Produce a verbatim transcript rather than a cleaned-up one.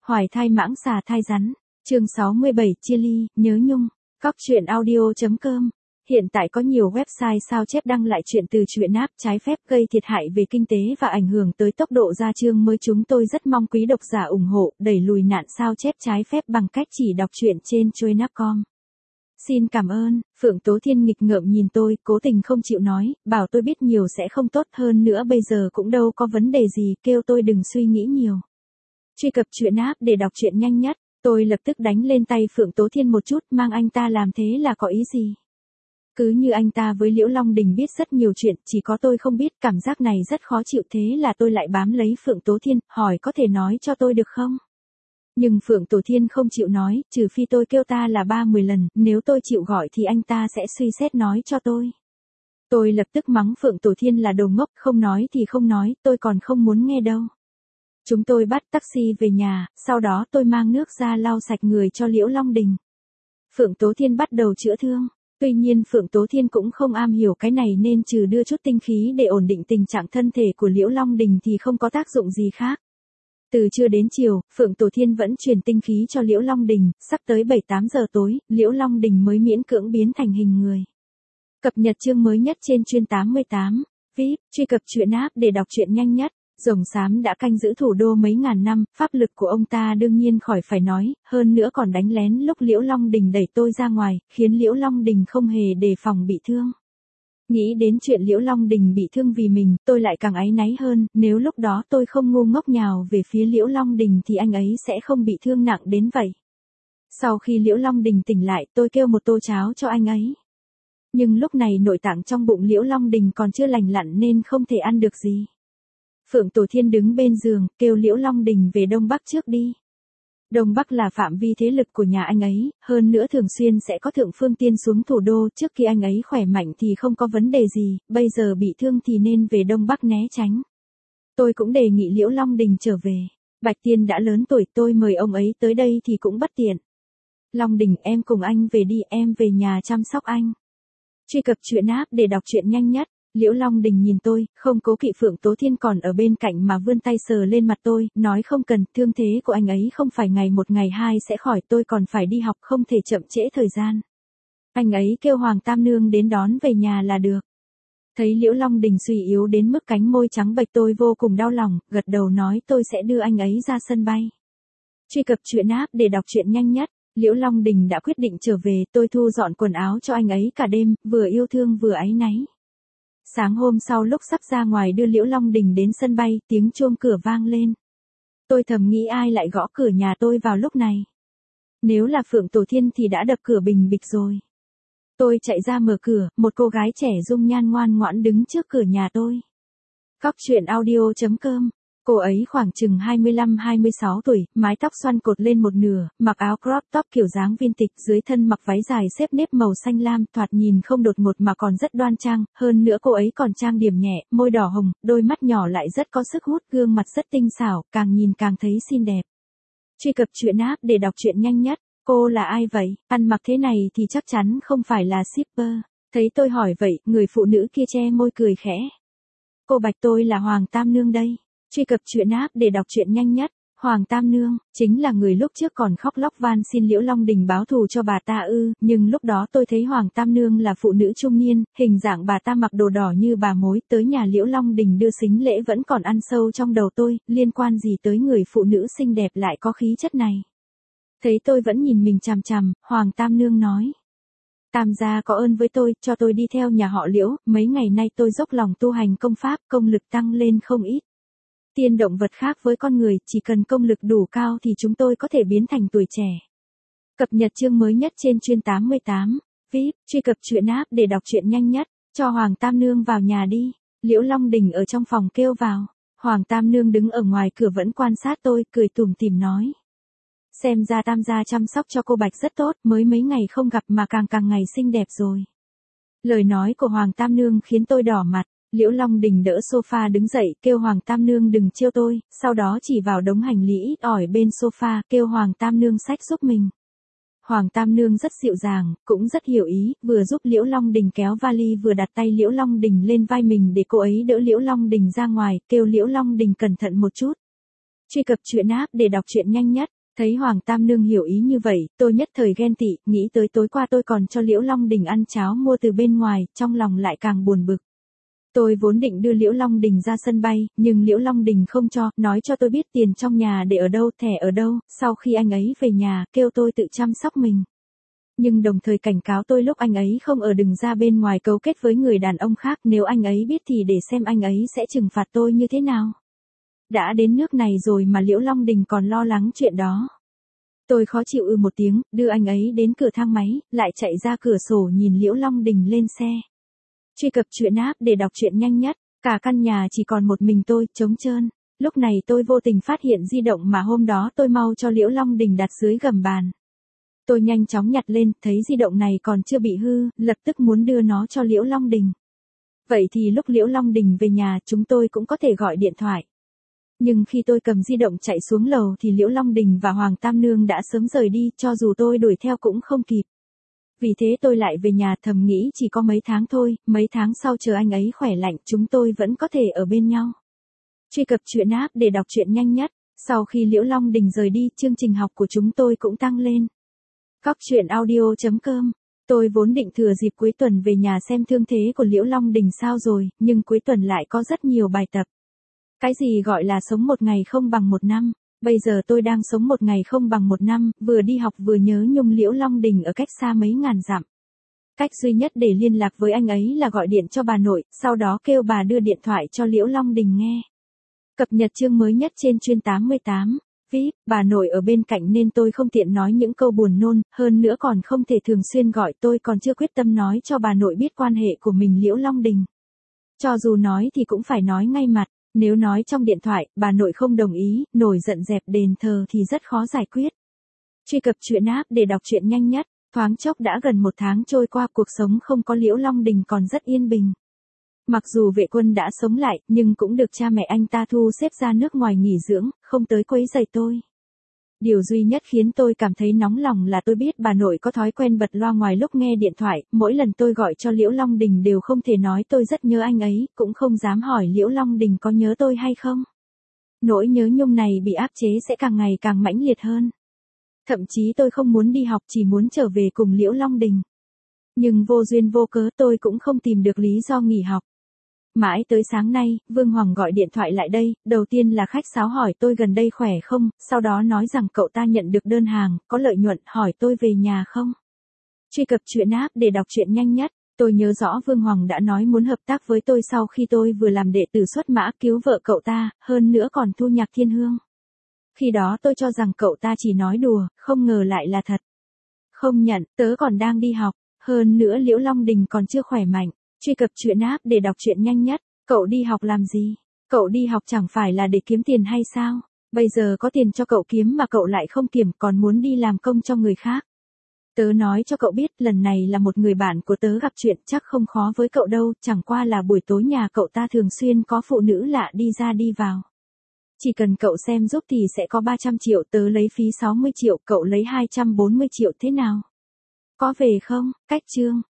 Hoài thai mãng xà thai rắn. Chương sáu mươi bảy chia ly, nhớ nhung. Cóc truyện audio chấm com. Hiện tại có nhiều website sao chép đăng lại chuyện từ truyện app trái phép gây thiệt hại về kinh tế và ảnh hưởng tới tốc độ ra chương mới. Chúng tôi rất mong quý độc giả ủng hộ, đẩy lùi nạn sao chép trái phép bằng cách chỉ đọc truyện trên truyện app chấm com. Xin cảm ơn. Phượng Tố Thiên nghịch ngợm nhìn tôi, cố tình không chịu nói, bảo tôi biết nhiều sẽ không tốt, hơn nữa bây giờ cũng đâu có vấn đề gì, kêu tôi đừng suy nghĩ nhiều. Truy cập truyện app để đọc truyện nhanh nhất. Tôi lập tức đánh lên tay Phượng Tố Thiên một chút, mang anh ta làm thế là có ý gì? Cứ như anh ta với Liễu Long Đình biết rất nhiều chuyện, chỉ có tôi không biết, cảm giác này rất khó chịu, thế là tôi lại bám lấy Phượng Tố Thiên, hỏi có thể nói cho tôi được không? Nhưng Phượng Tố Thiên không chịu nói, trừ phi tôi kêu ta là ba mười lần, nếu tôi chịu gọi thì anh ta sẽ suy xét nói cho tôi. Tôi lập tức mắng Phượng Tố Thiên là đồ ngốc, không nói thì không nói, tôi còn không muốn nghe đâu. Chúng tôi bắt taxi về nhà, sau đó tôi mang nước ra lau sạch người cho Liễu Long Đình. Phượng Tố Thiên bắt đầu chữa thương. Tuy nhiên Phượng Tố Thiên cũng không am hiểu cái này nên trừ đưa chút tinh khí để ổn định tình trạng thân thể của Liễu Long Đình thì không có tác dụng gì khác. Từ trưa đến chiều, Phượng Tố Thiên vẫn truyền tinh khí cho Liễu Long Đình, sắp tới bảy tám giờ tối, Liễu Long Đình mới miễn cưỡng biến thành hình người. Cập nhật chương mới nhất trên chuyên tám mươi tám, vê i pê, truy cập truyện app để đọc truyện nhanh nhất. Rồng xám đã canh giữ thủ đô mấy ngàn năm, pháp lực của ông ta đương nhiên khỏi phải nói, hơn nữa còn đánh lén lúc Liễu Long Đình đẩy tôi ra ngoài, khiến Liễu Long Đình không hề đề phòng bị thương. Nghĩ đến chuyện Liễu Long Đình bị thương vì mình, tôi lại càng áy náy hơn, nếu lúc đó tôi không ngu ngốc nhào về phía Liễu Long Đình thì anh ấy sẽ không bị thương nặng đến vậy. Sau khi Liễu Long Đình tỉnh lại, tôi kêu một tô cháo cho anh ấy. Nhưng lúc này nội tạng trong bụng Liễu Long Đình còn chưa lành lặn nên không thể ăn được gì. Phượng Tố Thiên đứng bên giường, kêu Liễu Long Đình về Đông Bắc trước đi. Đông Bắc là phạm vi thế lực của nhà anh ấy, hơn nữa thường xuyên sẽ có thượng phương tiên xuống thủ đô, trước khi anh ấy khỏe mạnh thì không có vấn đề gì, bây giờ bị thương thì nên về Đông Bắc né tránh. Tôi cũng đề nghị Liễu Long Đình trở về. Bạch Tiên đã lớn tuổi, tôi mời ông ấy tới đây thì cũng bất tiện. Long Đình, em cùng anh về đi, em về nhà chăm sóc anh. Truy cập truyện app để đọc truyện nhanh nhất. Liễu Long Đình nhìn tôi, không cố kỵ Phượng Tố Thiên còn ở bên cạnh mà vươn tay sờ lên mặt tôi, nói không cần, thương thế của anh ấy không phải ngày một ngày hai sẽ khỏi, tôi còn phải đi học, không thể chậm trễ thời gian. Anh ấy kêu Hoàng Tam Nương đến đón về nhà là được. Thấy Liễu Long Đình suy yếu đến mức cánh môi trắng bệch, tôi vô cùng đau lòng, gật đầu nói tôi sẽ đưa anh ấy ra sân bay. Truy cập truyện app để đọc truyện nhanh nhất. Liễu Long Đình đã quyết định trở về, tôi thu dọn quần áo cho anh ấy cả đêm, vừa yêu thương vừa áy náy. Sáng hôm sau lúc sắp ra ngoài đưa Liễu Long Đình đến sân bay, tiếng chuông cửa vang lên. Tôi thầm nghĩ ai lại gõ cửa nhà tôi vào lúc này. Nếu là Phượng Tố Thiên thì đã đập cửa bình bịch rồi. Tôi chạy ra mở cửa, một cô gái trẻ dung nhan ngoan ngoãn đứng trước cửa nhà tôi. Cóc truyện audio chấm com. Cô ấy khoảng chừng hai mươi lăm hai mươi sáu tuổi, mái tóc xoăn cột lên một nửa, mặc áo crop top kiểu dáng vintage, dưới thân mặc váy dài xếp nếp màu xanh lam, thoạt nhìn không đột ngột mà còn rất đoan trang, hơn nữa cô ấy còn trang điểm nhẹ, môi đỏ hồng, đôi mắt nhỏ lại rất có sức hút, gương mặt rất tinh xảo, càng nhìn càng thấy xinh đẹp. Truy cập truyện app để đọc truyện nhanh nhất. Cô là ai vậy? Ăn mặc thế này thì chắc chắn không phải là shipper. Thấy tôi hỏi vậy, người phụ nữ kia che môi cười khẽ. Cô Bạch, tôi là Hoàng Tam Nương đây. Truy cập truyện app để đọc truyện nhanh nhất. Hoàng Tam Nương, chính là người lúc trước còn khóc lóc van xin Liễu Long Đình báo thù cho bà ta ư, nhưng lúc đó tôi thấy Hoàng Tam Nương là phụ nữ trung niên, hình dạng bà ta mặc đồ đỏ như bà mối, tới nhà Liễu Long Đình đưa sính lễ vẫn còn ăn sâu trong đầu tôi, liên quan gì tới người phụ nữ xinh đẹp lại có khí chất này. Thấy tôi vẫn nhìn mình chằm chằm, Hoàng Tam Nương nói. Tam gia có ơn với tôi, cho tôi đi theo nhà họ Liễu, mấy ngày nay tôi dốc lòng tu hành công pháp, công lực tăng lên không ít. Tiên động vật khác với con người, chỉ cần công lực đủ cao thì chúng tôi có thể biến thành tuổi trẻ. Cập nhật chương mới nhất trên chuyên tám mươi tám, vê i pê, truy cập truyện app để đọc truyện nhanh nhất. Cho Hoàng Tam Nương vào nhà đi. Liễu Long Đình ở trong phòng kêu vào. Hoàng Tam Nương đứng ở ngoài cửa vẫn quan sát tôi, cười tủm tỉm nói. Xem ra Tam gia chăm sóc cho cô Bạch rất tốt, mới mấy ngày không gặp mà càng càng ngày xinh đẹp rồi. Lời nói của Hoàng Tam Nương khiến tôi đỏ mặt. Liễu Long Đình đỡ sofa đứng dậy, kêu Hoàng Tam Nương đừng trêu tôi, sau đó chỉ vào đống hành lý ít ỏi bên sofa, kêu Hoàng Tam Nương xách giúp mình. Hoàng Tam Nương rất dịu dàng, cũng rất hiểu ý, vừa giúp Liễu Long Đình kéo vali vừa đặt tay Liễu Long Đình lên vai mình để cô ấy đỡ Liễu Long Đình ra ngoài, kêu Liễu Long Đình cẩn thận một chút. Truy cập truyện app để đọc truyện nhanh nhất. Thấy Hoàng Tam Nương hiểu ý như vậy, tôi nhất thời ghen tị, nghĩ tới tối qua tôi còn cho Liễu Long Đình ăn cháo mua từ bên ngoài, trong lòng lại càng buồn bực. Tôi vốn định đưa Liễu Long Đình ra sân bay, nhưng Liễu Long Đình không cho, nói cho tôi biết tiền trong nhà để ở đâu, thẻ ở đâu, sau khi anh ấy về nhà, kêu tôi tự chăm sóc mình. Nhưng đồng thời cảnh cáo tôi lúc anh ấy không ở đừng ra bên ngoài cấu kết với người đàn ông khác, nếu anh ấy biết thì để xem anh ấy sẽ trừng phạt tôi như thế nào. Đã đến nước này rồi mà Liễu Long Đình còn lo lắng chuyện đó. Tôi khó chịu ư một tiếng, đưa anh ấy đến cửa thang máy, lại chạy ra cửa sổ nhìn Liễu Long Đình lên xe. Truy cập truyện app để đọc truyện nhanh nhất. Cả căn nhà chỉ còn một mình tôi, trống trơn. Lúc này tôi vô tình phát hiện di động mà hôm đó tôi mau cho Liễu Long Đình đặt dưới gầm bàn. Tôi nhanh chóng nhặt lên, thấy di động này còn chưa bị hư, lập tức muốn đưa nó cho Liễu Long Đình. Vậy thì lúc Liễu Long Đình về nhà chúng tôi cũng có thể gọi điện thoại. Nhưng khi tôi cầm di động chạy xuống lầu thì Liễu Long Đình và Hoàng Tam Nương đã sớm rời đi, cho dù tôi đuổi theo cũng không kịp. Vì thế tôi lại về nhà thầm nghĩ chỉ có mấy tháng thôi, mấy tháng sau chờ anh ấy khỏe lạnh chúng tôi vẫn có thể ở bên nhau. Truy cập truyện app để đọc truyện nhanh nhất. Sau khi Liễu Long Đình rời đi, chương trình học của chúng tôi cũng tăng lên. Cóc truyện audio chấm com. Tôi vốn định thừa dịp cuối tuần về nhà xem thương thế của Liễu Long Đình sao rồi, nhưng cuối tuần lại có rất nhiều bài tập. Cái gì gọi là sống một ngày không bằng một năm, bây giờ tôi đang sống một ngày không bằng một năm, vừa đi học vừa nhớ nhung Liễu Long Đình ở cách xa mấy ngàn dặm. Cách duy nhất để liên lạc với anh ấy là gọi điện cho bà nội, sau đó kêu bà đưa điện thoại cho Liễu Long Đình nghe. Cập nhật chương mới nhất trên chuyên tám mươi tám. vê i pê, bà nội ở bên cạnh nên tôi không tiện nói những câu buồn nôn, hơn nữa còn không thể thường xuyên gọi, tôi còn chưa quyết tâm nói cho bà nội biết quan hệ của mình Liễu Long Đình. Cho dù nói thì cũng phải nói ngay mặt, nếu nói trong điện thoại, bà nội không đồng ý, nổi giận dẹp đền thờ thì rất khó giải quyết. Truy cập truyện app để đọc truyện nhanh nhất. Thoáng chốc đã gần một tháng trôi qua, cuộc sống không có Liễu Long Đình còn rất yên bình. Mặc dù Vệ Quân đã sống lại, nhưng cũng được cha mẹ anh ta thu xếp ra nước ngoài nghỉ dưỡng, không tới quấy rầy tôi. Điều duy nhất khiến tôi cảm thấy nóng lòng là tôi biết bà nội có thói quen bật loa ngoài lúc nghe điện thoại, mỗi lần tôi gọi cho Liễu Long Đình đều không thể nói tôi rất nhớ anh ấy, cũng không dám hỏi Liễu Long Đình có nhớ tôi hay không. Nỗi nhớ nhung này bị áp chế sẽ càng ngày càng mãnh liệt hơn. Thậm chí tôi không muốn đi học, chỉ muốn trở về cùng Liễu Long Đình. Nhưng vô duyên vô cớ tôi cũng không tìm được lý do nghỉ học. Mãi tới sáng nay, Vương Hoàng gọi điện thoại lại đây, đầu tiên là khách sáo hỏi tôi gần đây khỏe không, sau đó nói rằng cậu ta nhận được đơn hàng, có lợi nhuận, hỏi tôi về nhà không. Truy cập truyện app để đọc truyện nhanh nhất. Tôi nhớ rõ Vương Hoàng đã nói muốn hợp tác với tôi sau khi tôi vừa làm đệ tử xuất mã cứu vợ cậu ta, hơn nữa còn thu nhạc thiên hương. Khi đó tôi cho rằng cậu ta chỉ nói đùa, không ngờ lại là thật. Không nhận, tớ còn đang đi học, hơn nữa Liễu Long Đình còn chưa khỏe mạnh. Truy cập truyện app để đọc truyện nhanh nhất. Cậu đi học làm gì? Cậu đi học chẳng phải là để kiếm tiền hay sao? Bây giờ có tiền cho cậu kiếm mà cậu lại không kiểm, còn muốn đi làm công cho người khác. Tớ nói cho cậu biết, lần này là một người bạn của tớ gặp chuyện, chắc không khó với cậu đâu, chẳng qua là buổi tối nhà cậu ta thường xuyên có phụ nữ lạ đi ra đi vào. Chỉ cần cậu xem giúp thì sẽ có ba trăm triệu, tớ lấy phí sáu mươi triệu, cậu lấy hai trăm bốn mươi triệu, thế nào? Có về không? Cách chương.